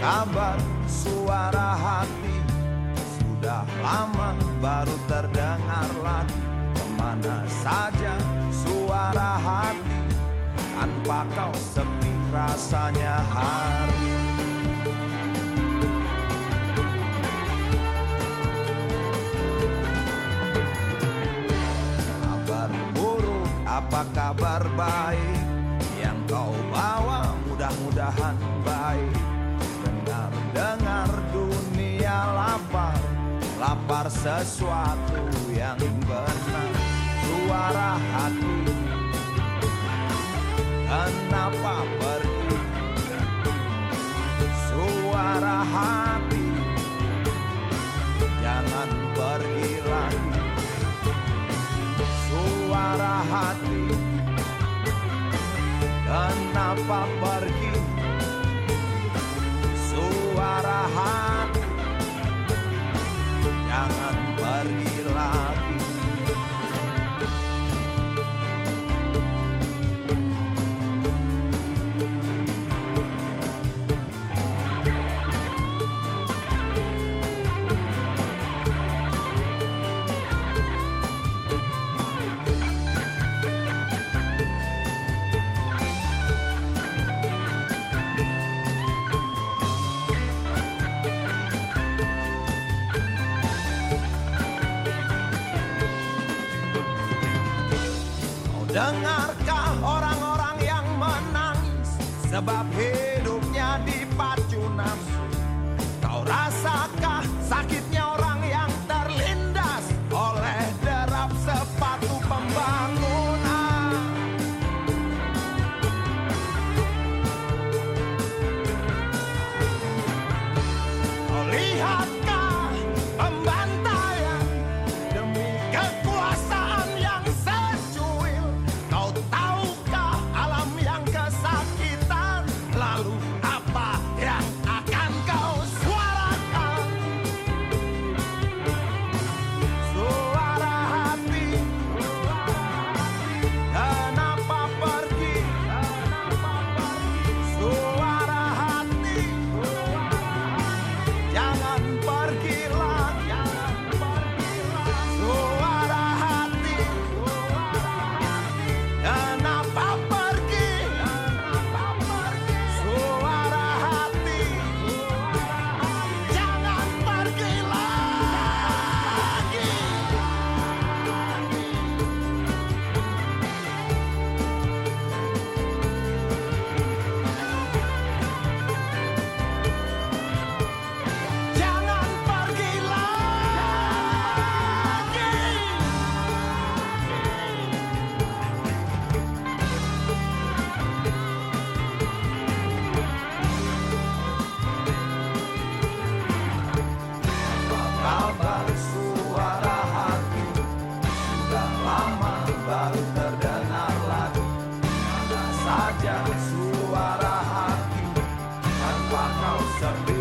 kabar suara hati? Sudah lama baru terdengar lagi. Kemana saja suara hati? Tanpa kau sepi rasanya hari. Kabar buruk, apa kabar baik yang kau bawa? Mudah-mudahan baik. Dengar dunia lapar, lapar sesuatu yang benar. Suara hati, kenapa pergi? Suara hati, jangan pergi lagi. Suara hati, kenapa pergi? Suara hati, jangan pergi lagi. Dengarkah orang-orang yang menangis sebab hidupnya dipacu nafsu? Kau rasakah sakitnya orang yang terlindas oleh derap sepatu pembangunan? Kau lihatkah pembantaian demi kekuasaan yang secuil? Kau tahukah alam yang kesakitan? Lalu apa yang akan kau suarakan? Suara hati, kenapa pergi? Suara hati, jangan pergi lagi. Suara hati, kenapa pergi? Suara hati, jangan pergi lagi. Jangan pergi lagi. Kabar suara hati, sudah lama baru terdengar lagi. Mana saja suara hati, tanpa kau sepi